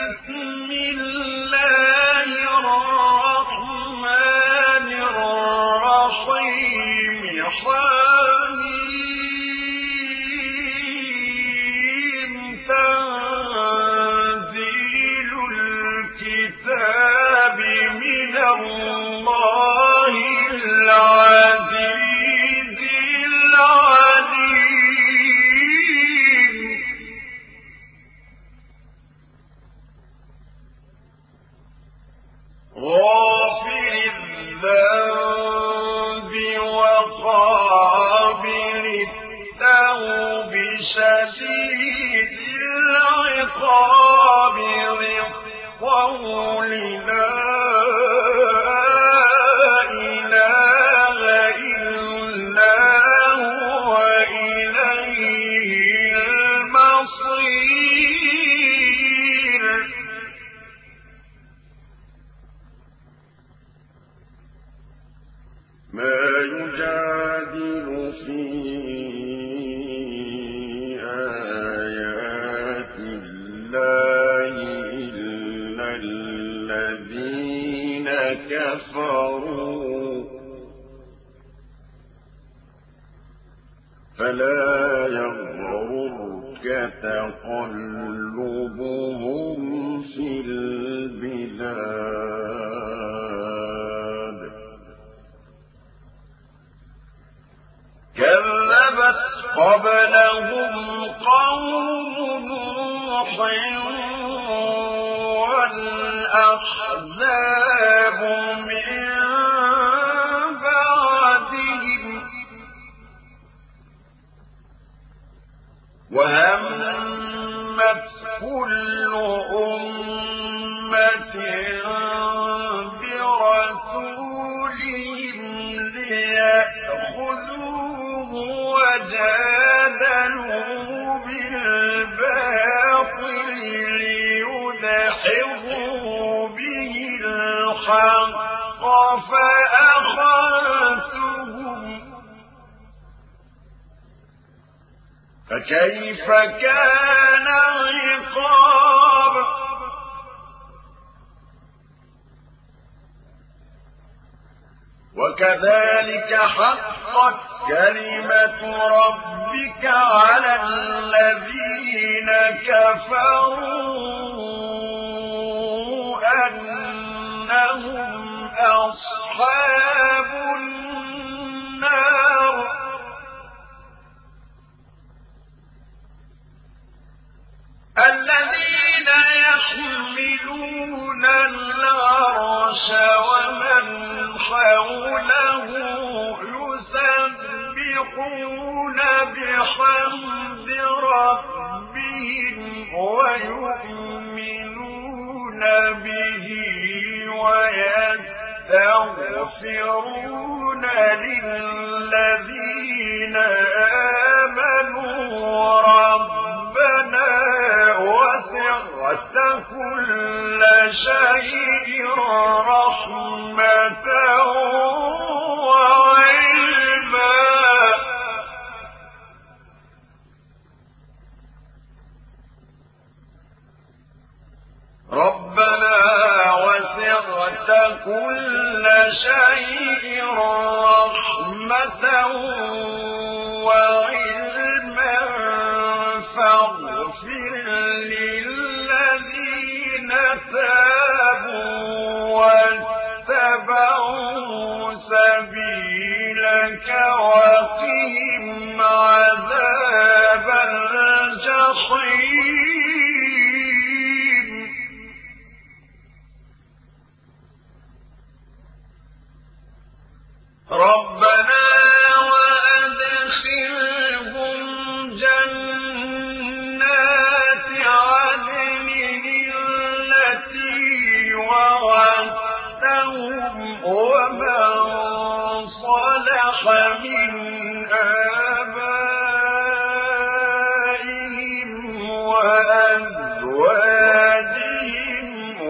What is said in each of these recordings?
بسم الله الرحمن الرحيم حميم تنزيل الكتاب من الله العزيز العليم غافر الذنب وقابل التوب شديد العقاب ذي الطول لا إله إلا هو إليه المصير ما يجادل في آيات الله إلا الذين كفروا فلا يغررك تقلبهم في البلاد كذبت قبلهم قوم نوح والأحزاب من بعدهم وهمت كل أمة برسولهم ليأخذوه وجادلوا بالباطل ليدحضوا به الحق فأخذتهم فكيف كان عقاب وكذلك حقت كلمة ربك على الذين كفروا أنهم أصحاب النار الذين يحملون العرش ومن حوله يسبحون بحمد ربهم ويؤمنون به ويستغفرون للذين آمنوا ربنا وسعت كل شيء رحمة وعلما ربنا وسعت كل شيء رحمة وعلما فاغفر للذين تابوا واتبعوا سبيلك وقهم عذاب الجحيم ربنا وأدخلهم جنات عدن التي وعدتهم ومن صلح من آبائهم وأزواجهم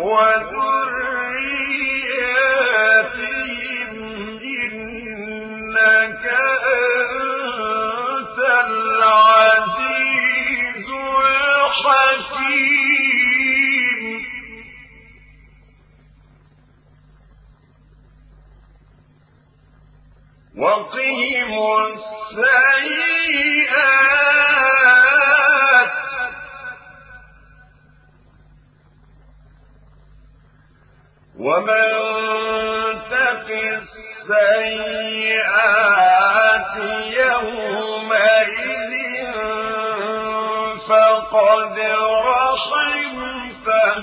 وذرياتهم إنك أنت العزيز الحكيم وقهم السيئات ومن تق السيئات يومئذ فقد رحمته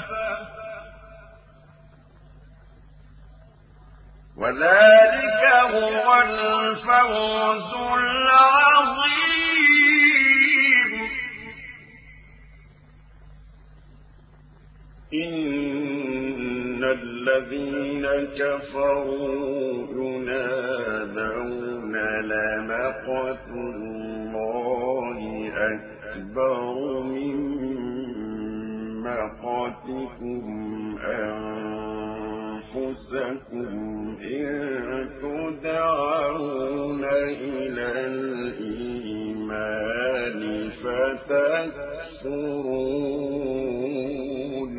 وذلك هو الفوز العظيم. إن الذين كفروا ينادون لمقت الله أكبر من مقتكم أنفسكم إن تدعون إلى الإيمان فتكفرون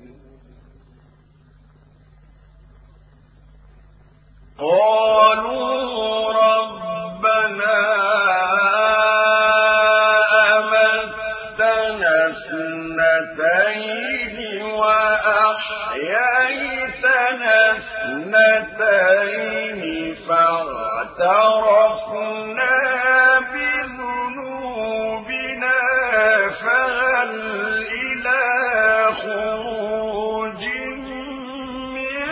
قالوا ربنا أمتنا اثنتين وأحييتنا اثنتين فاعترفنا بذنوبنا فهل إلى خروج من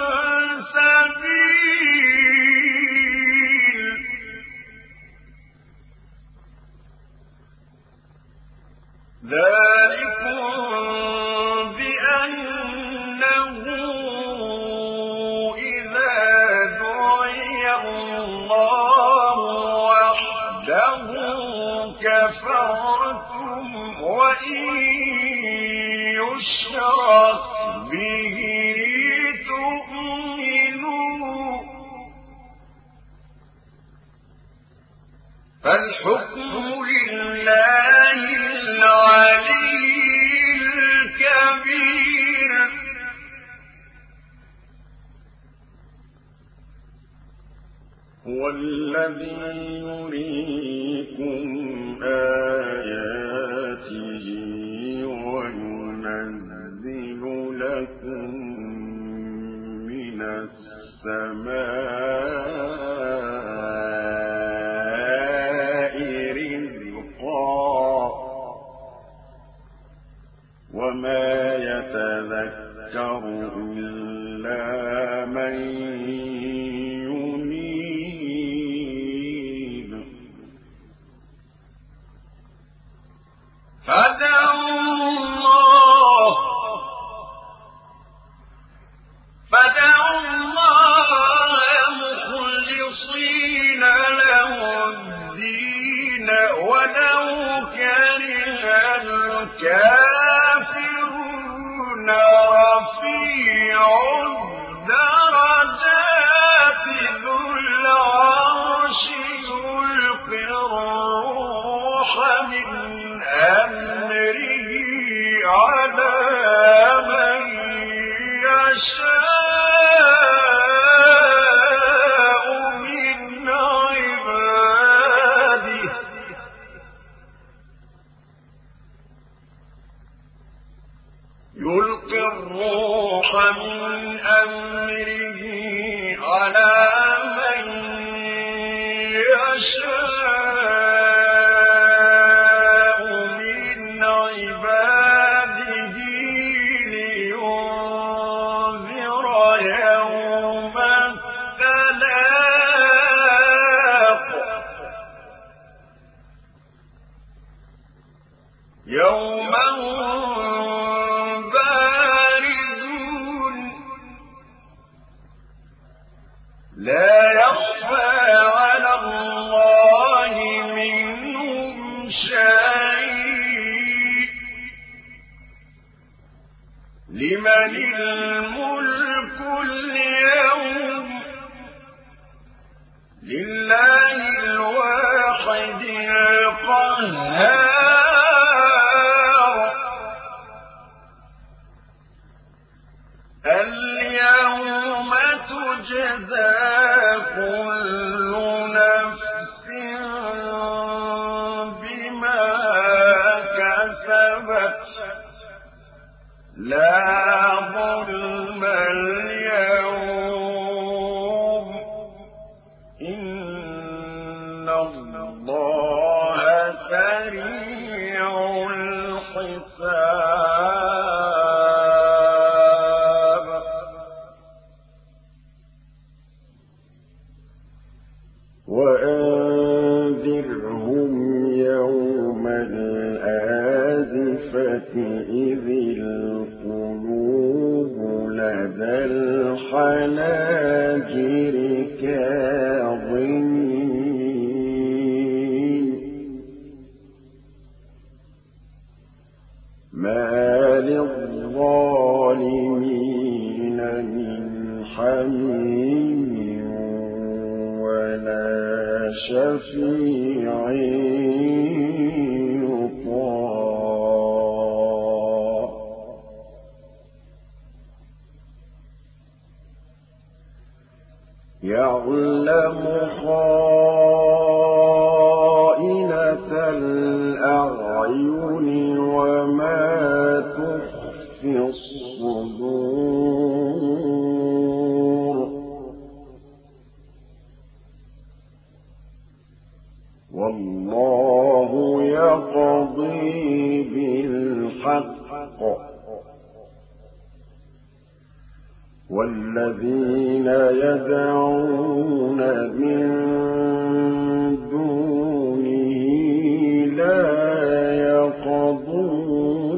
سبيل ذلكم بأنه إذا دعي الله وحده كفرتم وإن يشرك به تؤمنوا فالحكم لله العلي الكبير. هو الذي يريكم آياته وينزل لكم من السماء رزقا وما يتذكر إلا من ينيب فدعوا الله مخلصين له الدين ولو كره الكافرون رفيع الدرجات ذو العرش يلقي الروح من أمره على من يشاء من عباده يلقي الروح من أمره على من يشاء من عباده لينذر يوم التلاق يوم لا يخفى على الله منهم شيء لمن الملك اليوم لله الواحد القهار اليوم تجزى كل كسبت لا ظلم اليوم إن الله سريع الحساب وأنذرهم يوم الآزفة إذ القلوب لدى الحناجر كاظمين ما للظالمين من حميم ولا شفيع يطاع يعلم خائنة الأعين وما تخفي الصدور والله يقضي بالحق والذين يدعون من دونه لا يقضون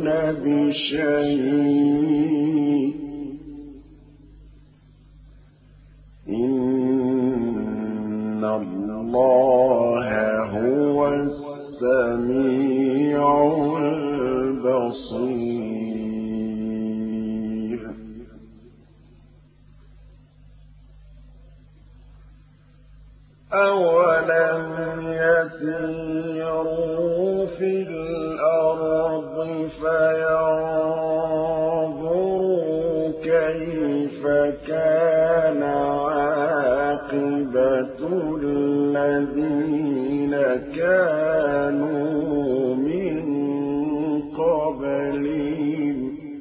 بشيء إن الله هو السميع البصير أولم يسيروا في الأرض فينظروا كيف كان عاقبة الذين كانوا من قبلهم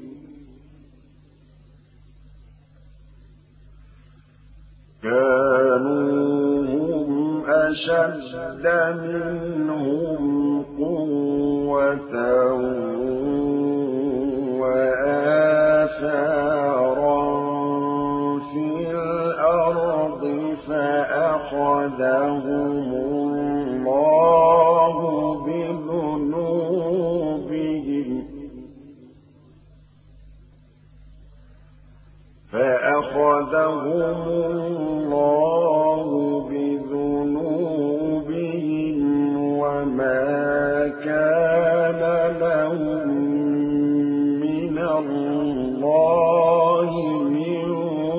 كانوا أشد منهم قوة وآثارا في الأرض فأخذهم الله بذنوبهم وما كان لهم من الله من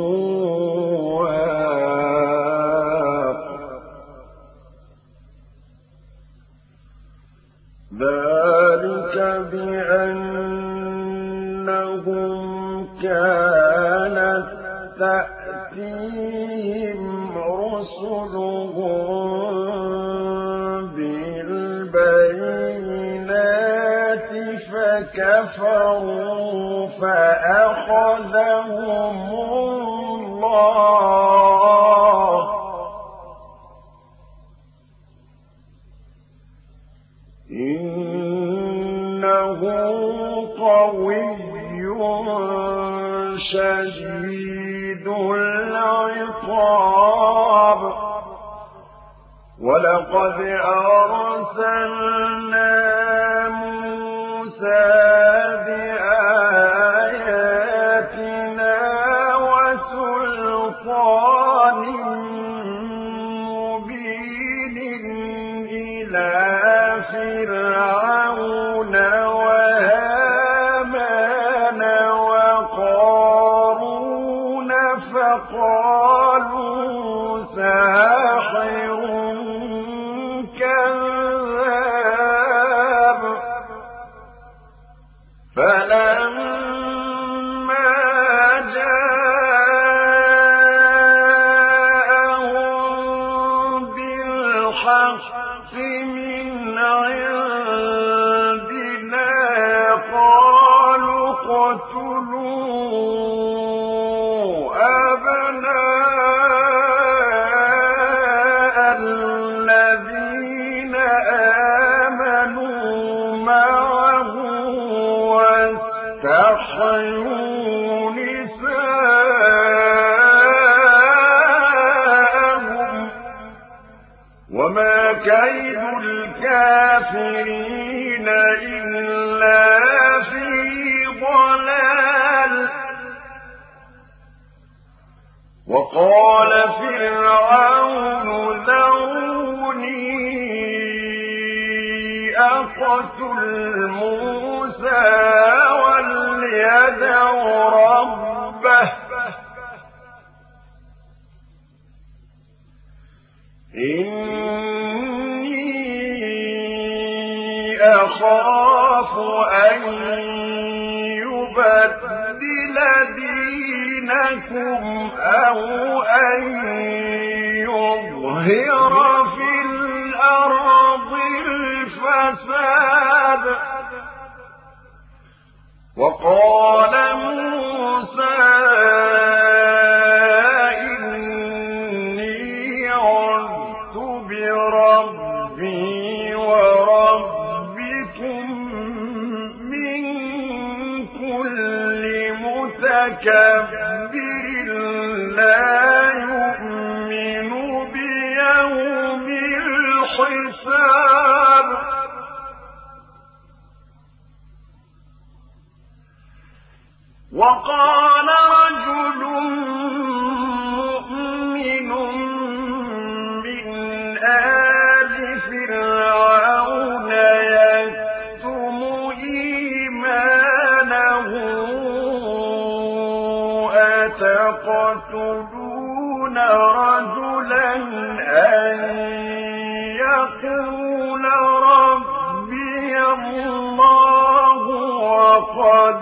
واق ذلك بأنهم كانت تأتيهم رسلهم بالبينات فكفروا فأخذهم الله إنه قوي شديد العقاب ولقد أرسلنا موسى بآياتنا وسلطان مبين إلى فرعون وهامان وقارون فقالوا ساحر كذاب فلما جاءهم بالحق من عندنا واستحيوا نساءهم وما كيد الكافرين إلا في ضلال وقال فرعون ذروني أقتل موسى وليدع ربه إني أخاف أن يبدل دينكم أو أن يظهر في الأرض الفساد وقال موسى إني عذت بربي وربكم من كل متكبر لا يؤمن بيوم الحساب وقال رجل مؤمن من آل فرعون يكتم إيمانه أتقتلون رجلا أن يقول ربي الله وقد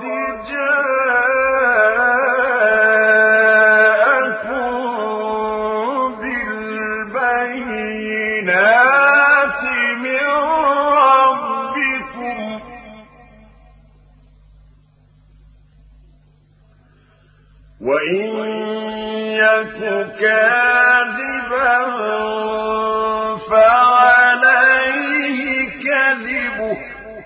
جاءكم بالبينات من ربكم وإن يك كاذبا فعليه كذبه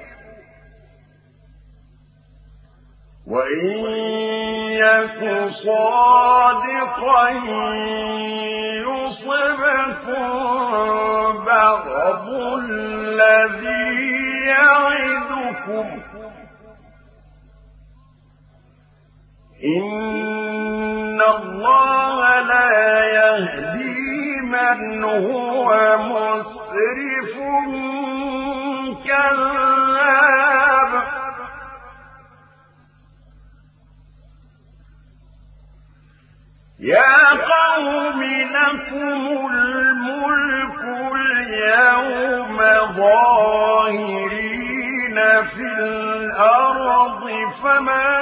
وإن يك صادقا يصبكم بعض الذي يعدكم إن الله لا يهدي من هو مسرف كذاب يا قوم لكم الملك اليوم ظاهرين في الأرض فمن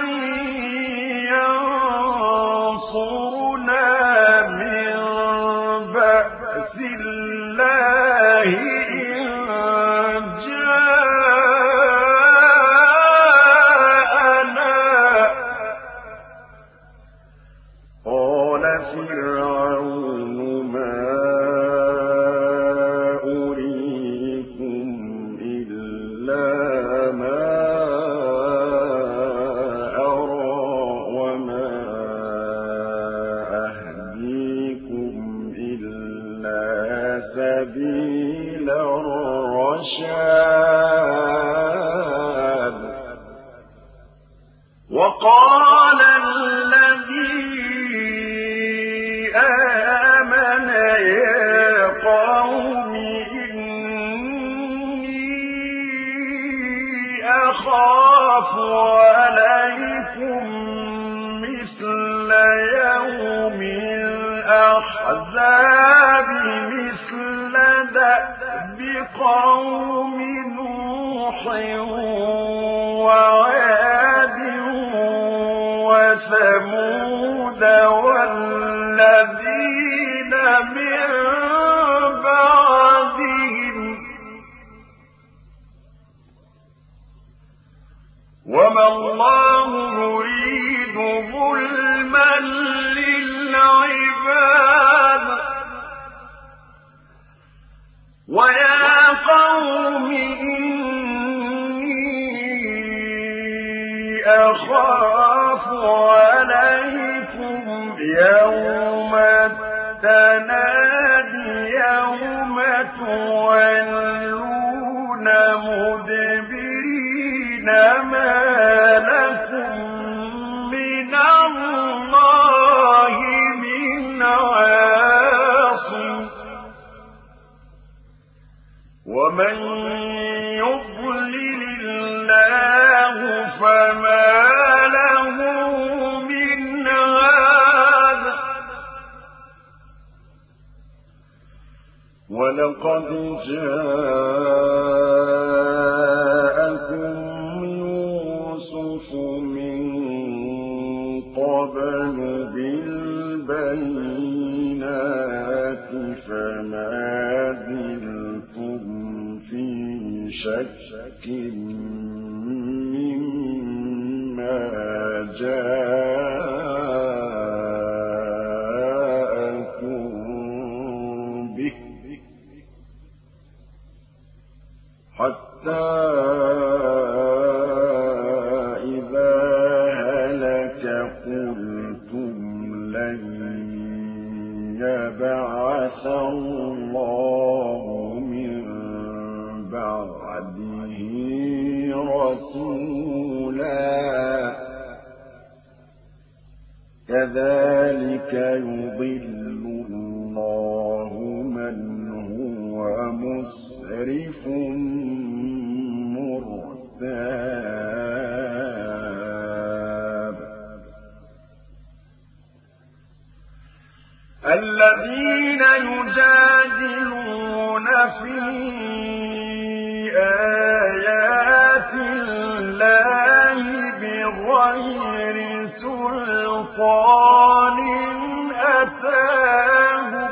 ينصرنا من بأس الله إن جاءنا قال فرعون ما أريكم إلا ما أرى وما أهديكم إلا سبيل الرشاد وقال الذي آمن يا قوم إني أخاف عليكم مثل يوم الأحزاب مثل دأب قوم نوح وعاد وثمود والذين من بعدهم وما الله يريد ظلما للعباد ويا قوم إني أخاف عليكم يوم التنادي يوم تولون مدبرين ما لكم من الله من عاصم ومن يضلل الله فما له من هاد ولقد جاءكم يوسف من قبل بالبينات فما زلتم في شك مما جاءكم به حتى إذا هلك قلتم لن يبعث الله من بعده رسولا كذلك يضل الله من هو مسرف مرتاب الذين يجادلون في آيات الله بغير سلطان أتاهم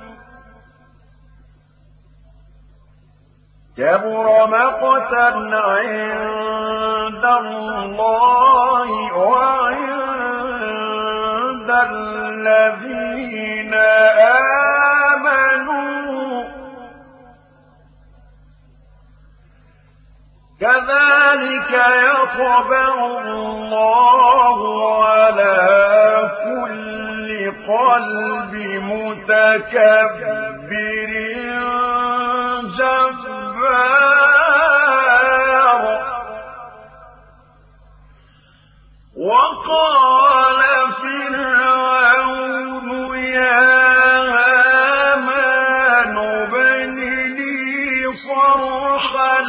كبر مقتا عند الله وعند الذين آمنوا كذلك يطبع الله على كل قلب متكبر جبار وقال فرعون يا هامان ابن لي صرحا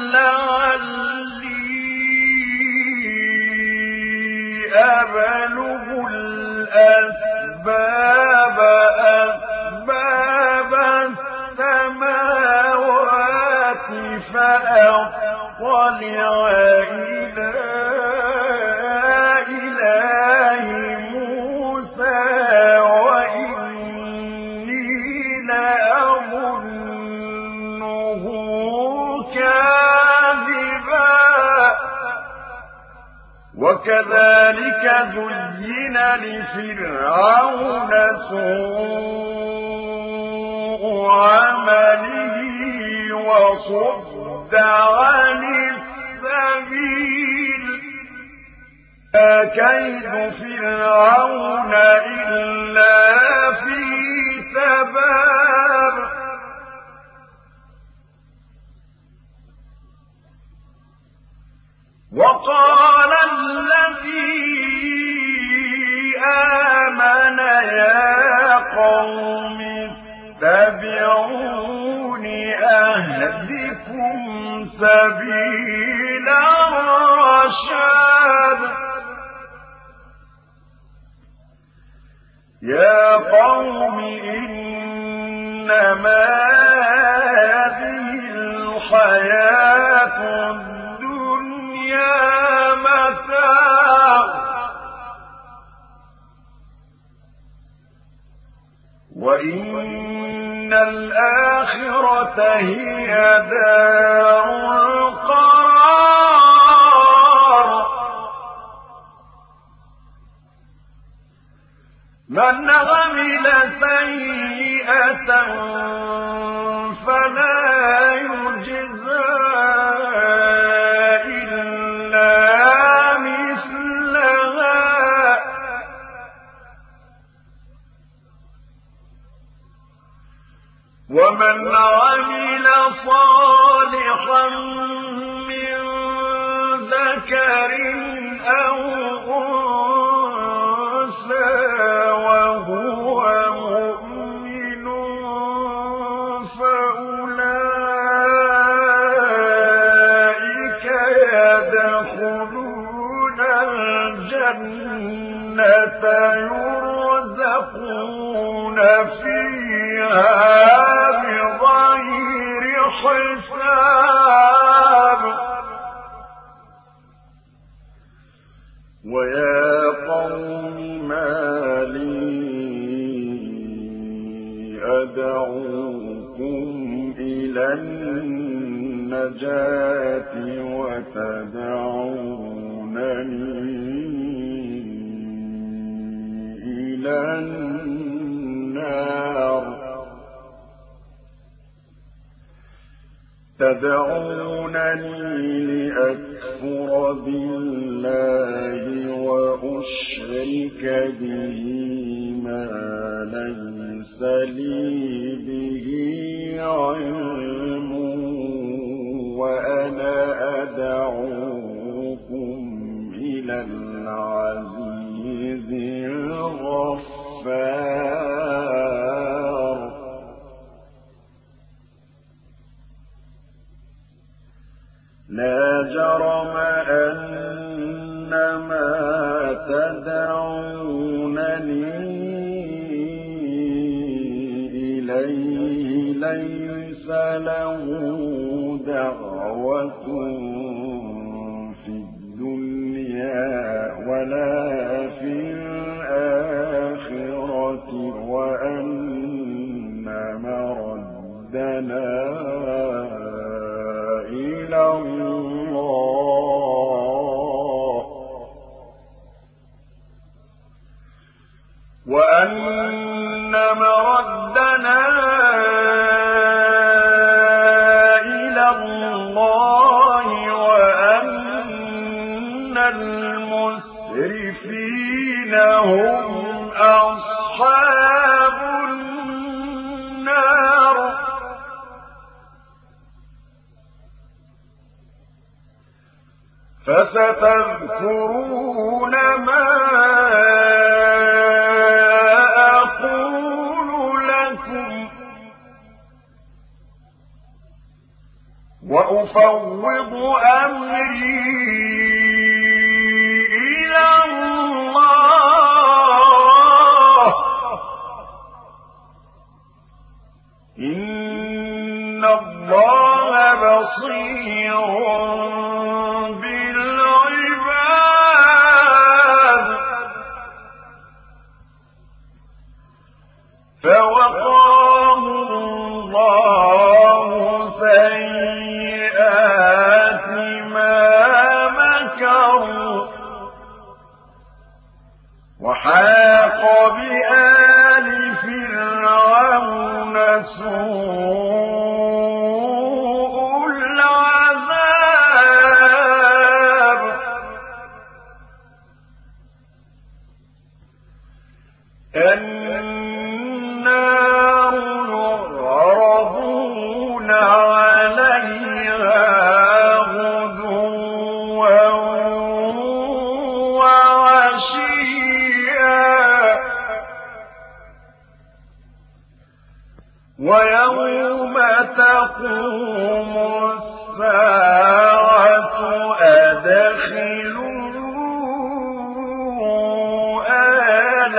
لعلي أبلغ أسباب السماوات فأطلع إلى إله موسى وإني لأظنه كاذبا وكذلك زين لفرعون سوء عمله وصد عن السبيل ما كيد فرعون إلا في تباب وقال الذي آمن يا قوم اتبعون أهدكم سبيل الرشاد يا قوم إنما هذه الحياة الدنيا متاع وإن الآخرة هي دار القرار من عمل سيئة فلا يجزى إلا مثلها ومن عمل صالحا من ذكر أو أنثى وهو مؤمن فأولئك يدخلون الجنة يرزقون فيها بغير حساب. ويا قوم ما لي أدعوكم إلى النجاة وتدعونني إلى النار. تدعونني لأكفر بالله وأشرك به ما ليس لي به علم وأنا أدعوكم إلى العزيز الغفار. لا جرم أن ما تدعونني إليه ليس له دعوة في الدنيا ولا في الآخرة وأن مردنا إلى الله وأن مردنا إلى الله وأن المسرفين هم أصحاب النار. فستذكرون ما أقول لكم وأفوض أمري إلى الله إن الله بصير فوقاه الله سيئات ما مكروا وحاق بآل فرعون سوء العذاب. النار يعرضون عليها غدوا وعشيا ويوم تقوم الساعة أدخلوا آل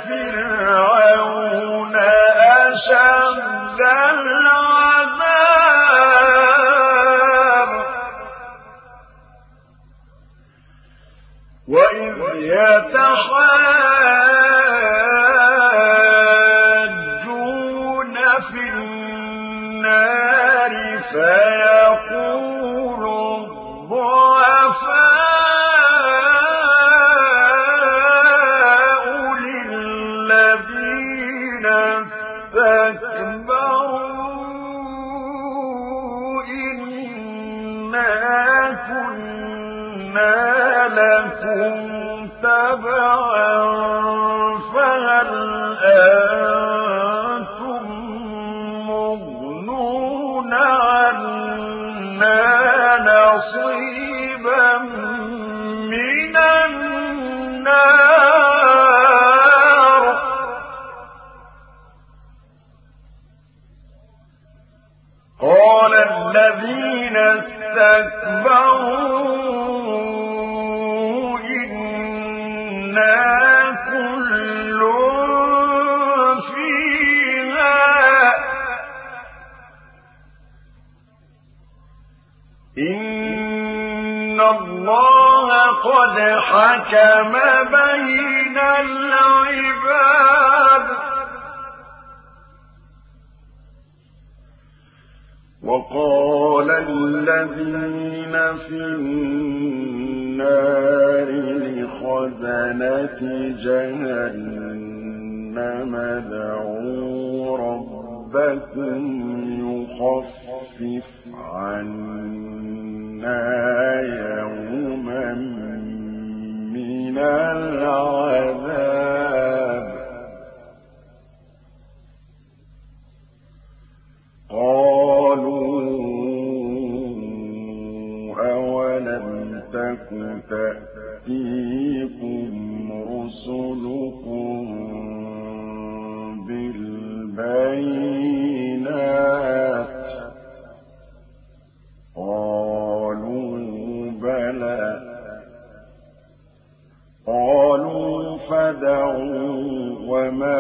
فرعون أشد العذاب. وإذ يتحاجون في النار فيقول الضعفاء للذين استكبروا إنا كنا لكم تبعا فهل أنتم مغنون كل فيها إن الله قد حكم بين العباد وقال الذين في النار لخزنة جهنم ادعوا ربكم يخفف عنا يوما من العذاب قالوا أولم تك تأتيكم رسلكم بالبينات قالوا بلى قالوا فادعوا وما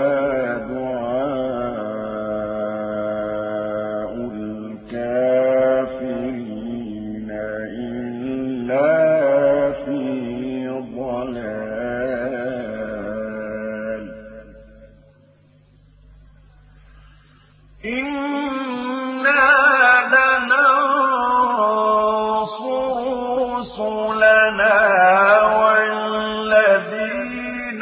دعاء الكافرين إلا في ضلال إنا لننصر رسلنا والذين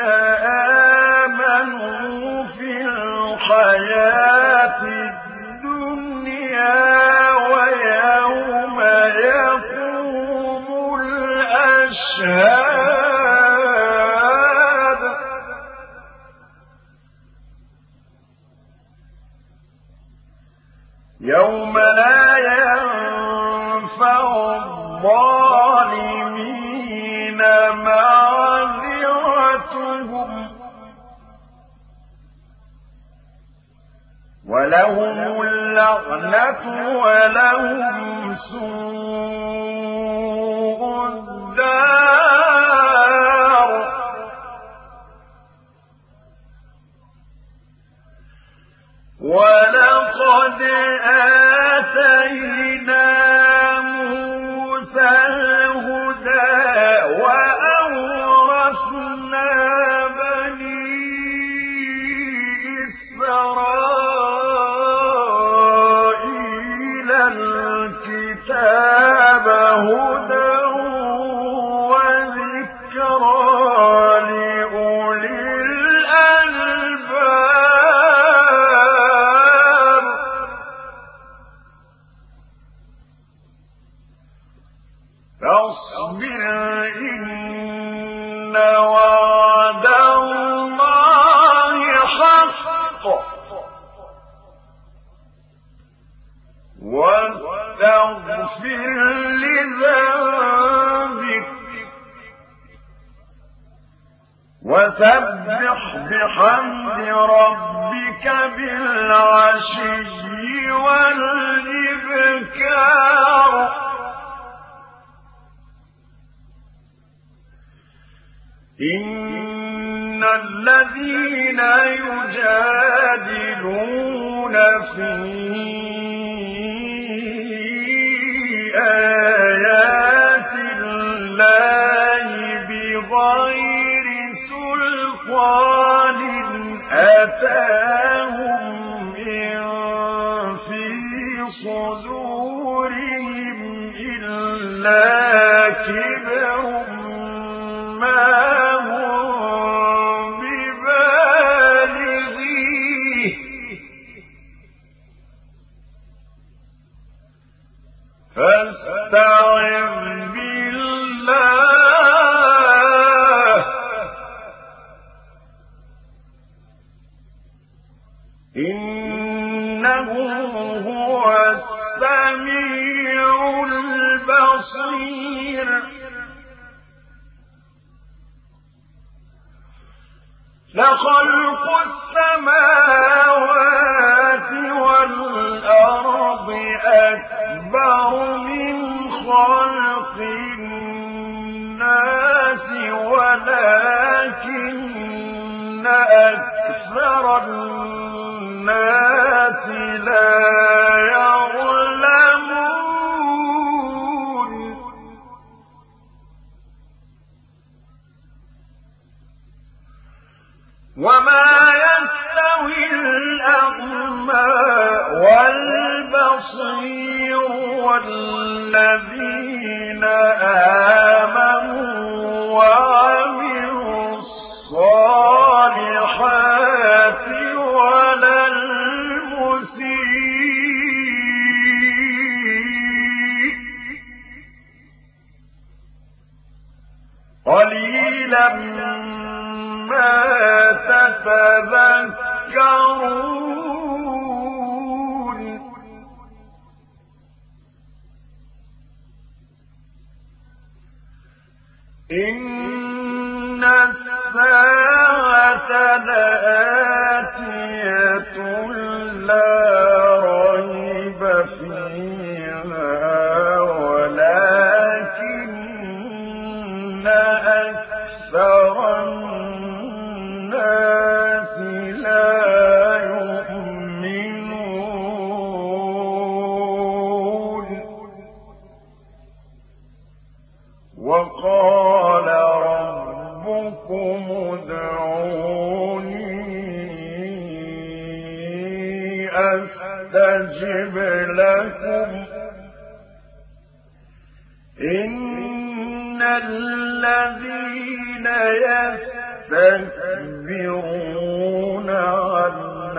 آمنوا في الحياة الدنيا ويوم يقوم الأشهاد يوم لا ينفع الظالمين معذرتهم ولهم اللعنة ولهم سوء الدار ولقد آتينا موسى الهدى وأورثنا بني إسرائيل الكتاب هدى وذكرى لأولي الألباب فاصبر إن وعد الله حق واستغفر لذنبك وسبح بحمد ربك بالعشي والإبكار إن الذين يجادلون في آيات الله بغير سلطان أتاهم إن في صدورهم إلا كبر ما هم ببالغيه فاستعذ بالله إنه هو السميع البصير لخلق السماوات والأرض أكبر من خلق الناس ولكن أكثر الناس لا يعلمون وما يستوي الأعمى والبصير والذين آمنوا وعملوا الصالحات ولا المسيء قليلا ما تتذكرون إن الساعة لآتية لا ريب فيها ولكن أكثر الناس لا يؤمنون وقال ربكم ادعوني أستجب لكم إن الذين يستكبرون عن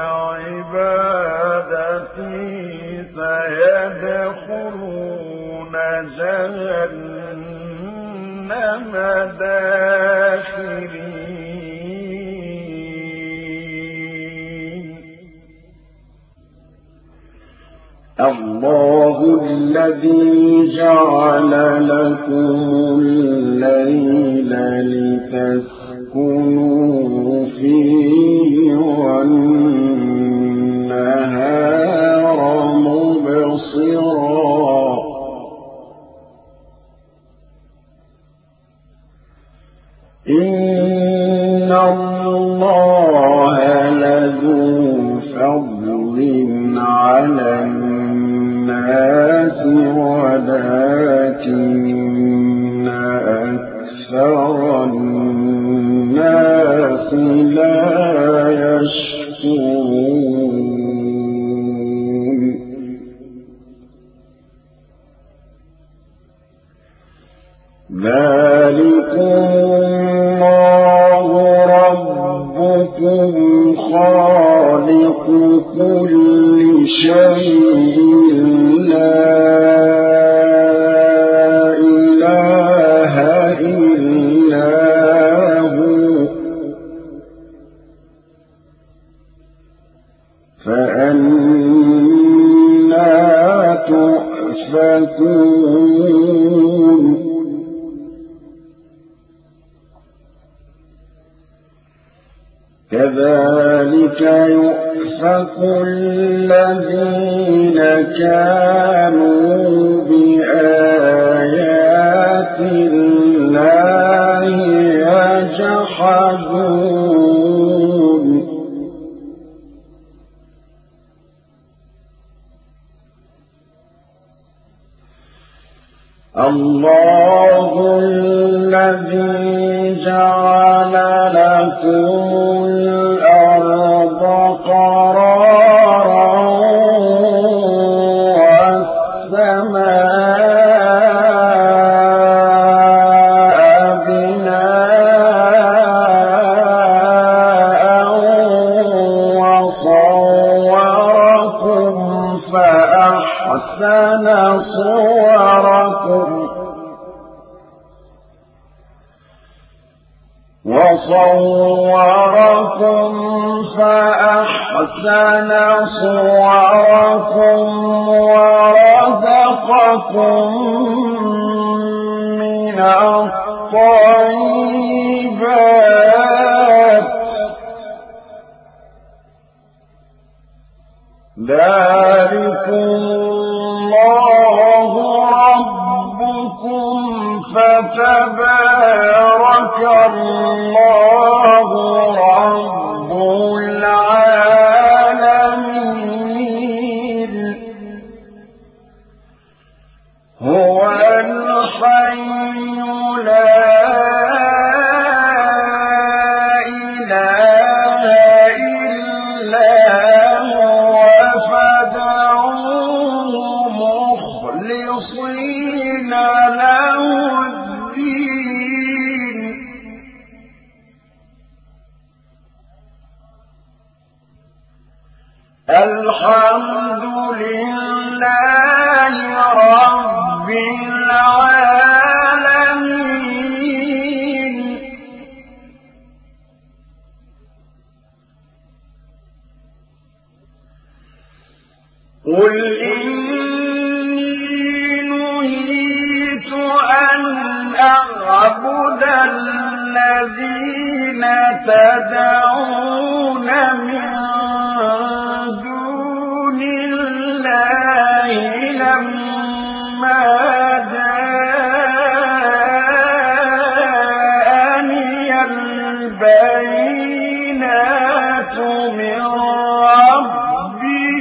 عبادتي سيدخلون جهنم داخرين الله الذي جعل لكم الليل لتسكنوا فيه والنهار مبصرا إن الله لذو فضل على الناس ولكن أكثر الناس لا يشكرون ذلكم الله ربكم خالق كل شيء لا إله إلا هو فأنى تؤفكون كذلك يؤفك الذين كانوا بآيات الله يجحدون الله الذي جعل لكم الأرض قرارا والسماء بناء وصوركم فأحسن صوركم فأحسن صوركم ورزقكم من الطيبات ذلكم الله ربكم فتبارك الله رب الحمد لله رب العالمين. قل إني نهيت أن أعبد الذين تدعون من لما جاءني البينات من ربي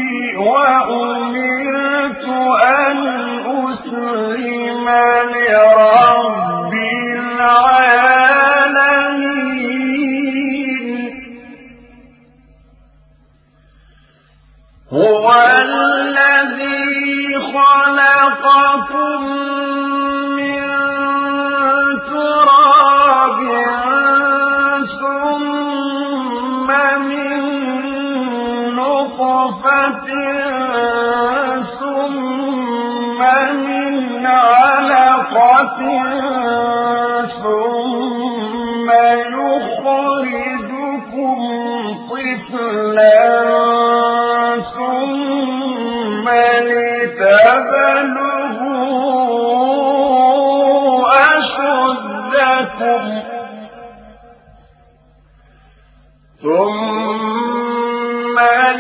وأمرت أن أسلم لرب العالمين. هو الذي خلقكم من تراب ثم من نطفة ثم من علقة ثم يخرجكم طفلا ثم لتبلغوا أشدكم ثم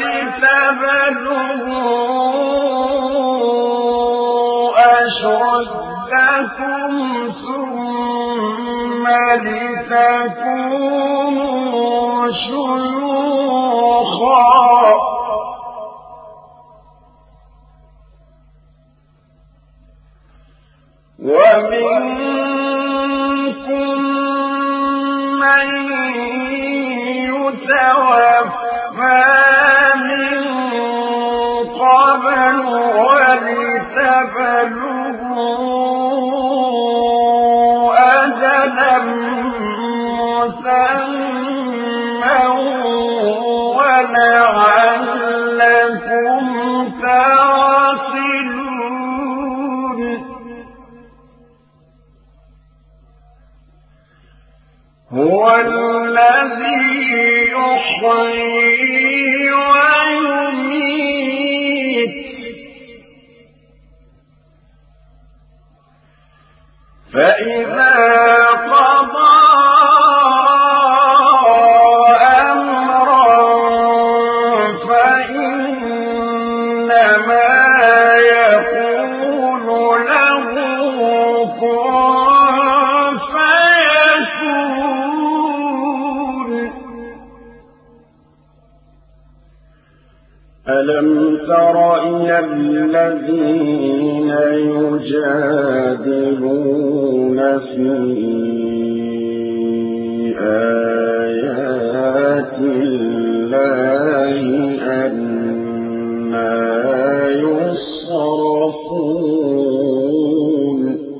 لتكونوا شيوخا ومنكم من يتوفى من قبل ولتبلغوا أجلا مسمى ولعلكم تعقلون. هو الذي يحيي ويميت فإذا قضى أمرا فإنما يقول له كن فيكون. ألم تر إلى الذين يجادلون في آيات الله أنى يصرفون.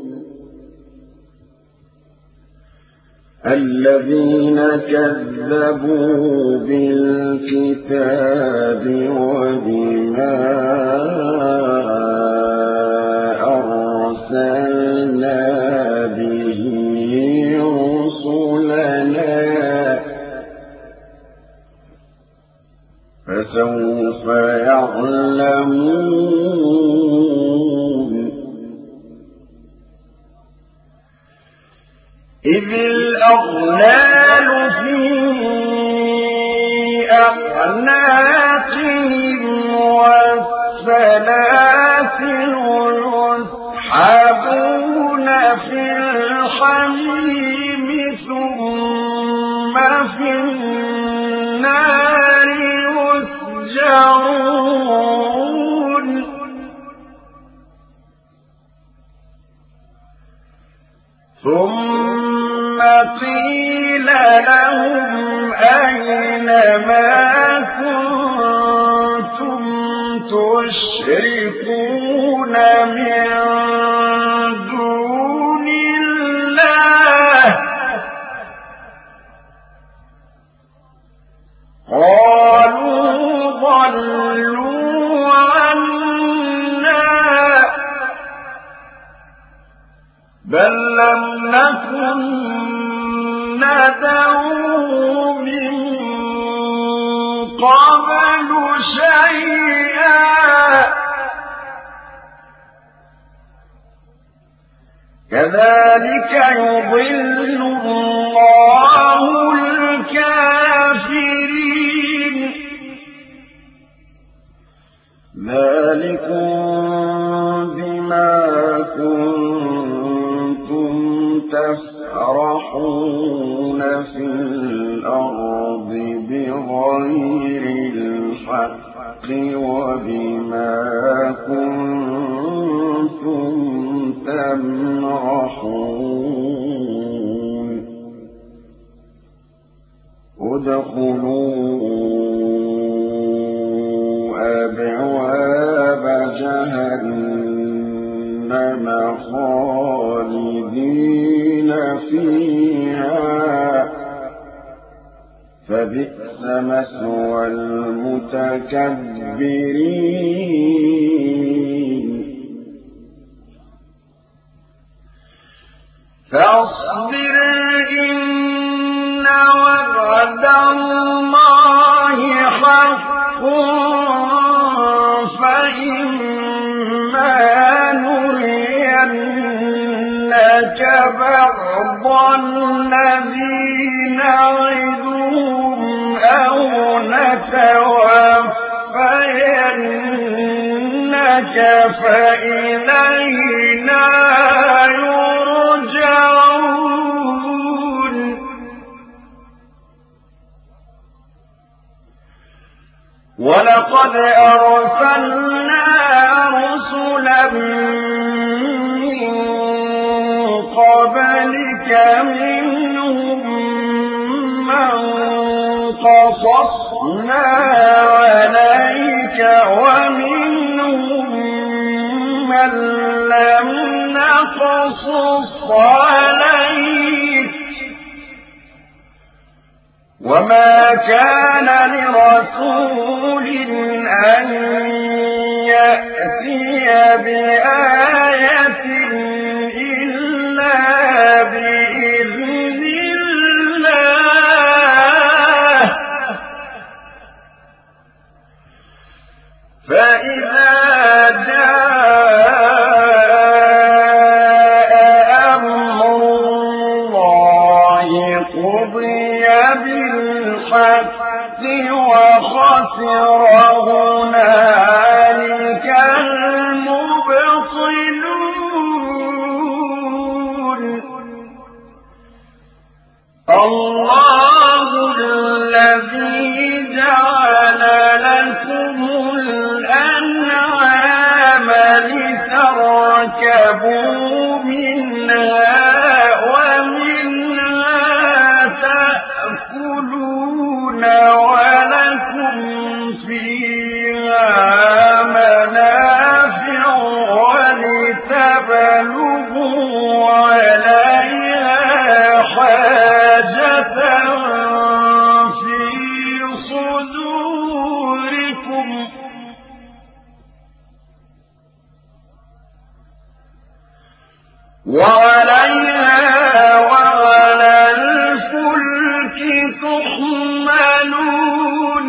الذين كذبوا بالكتاب وبما أرسلنا به رسلنا فسوف يعلمون. إذ الأغلال في أعناقهم والسلاسل يسحبون في الحميم ثم في النار يسجرون. ثم قيل لهم أين ما كنتم تشركون من دون الله قالوا ضلوا عنا بل لم نكن ندعو من قبل شيئا كذلك يضل الله الكافرين ذلكم بما كنتم تفرحون في الأرض بغير الحق وبما كنتم تمرحون ادخلوا أبواب جهنم خالدين فيها فبئس مثوى المتكبرين فاصبر إن وعد الله حق فإما نرينك بعض الذي نعدهم أو نتوفينك فإلينا يرجعون ولقد أرسلنا رسلا من قبلك منهم من قصصنا عليك ومنهم من لم نقصص عليك وما كان لرسول أن يأتي بآية إلا بإذن الله فإذا جاء أمر الله قضي بالحق وخسر هنالك المبطلون الله الذي جعل لكم الأنعام لتركبوا منها ومنها تأكلون ولكم فيها منافع ولتبلغوا عليها حاجة في صدوركم وعليها وعلى الفلك تحملون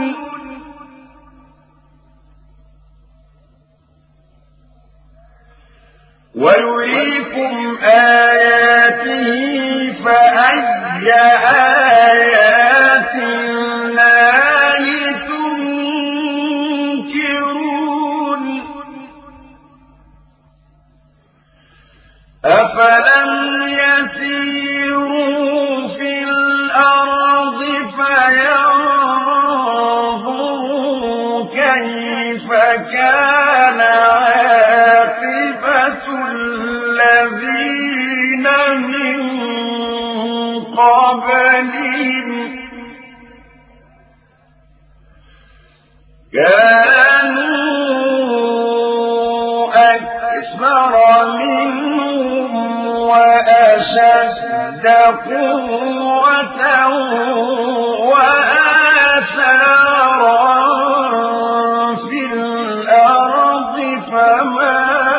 ويريكم آياته فأي آيات الله تنكرون أفلم يسيروا في الأرض فينظروا كيف كان عاقبة الذين من قبلهم كانوا أكثر منهم وأشد قوة وآثارا في الأرض فما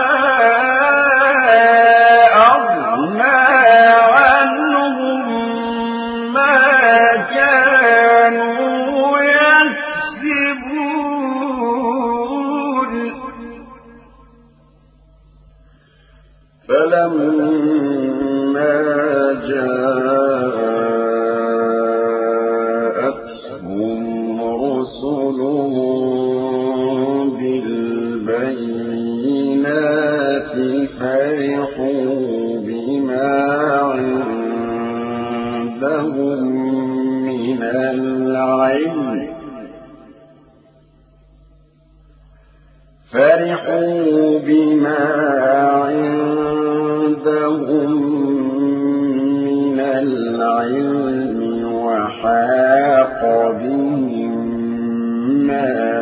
أغنى عنهم ما كانوا يكسبون فلما جاءتهم رسلهم بالبينات فرحوا بما عندهم من العلم وحاق بهم ما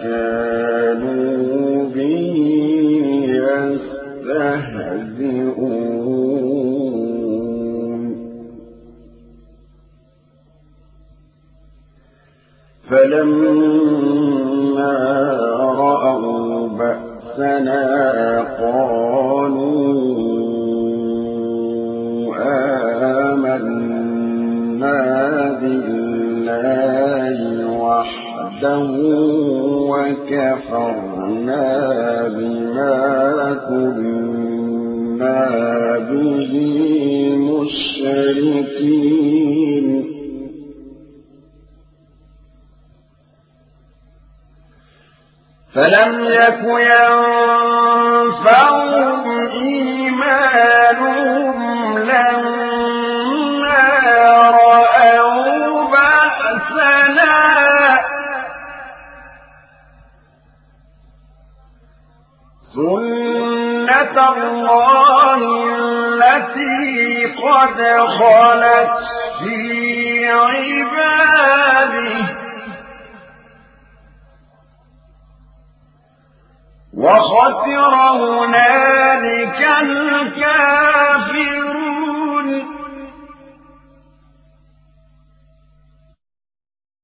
كانوا به يستهزئون فلما رأوا بأسنا قالوا آمنا بالله وحده وكفرنا بما كنا به مشركين فلم يك ينفعهم إيمانهم لما رأوا بأسنا سنة الله التي قد خلت في عباده وخسر هنالك الكافرون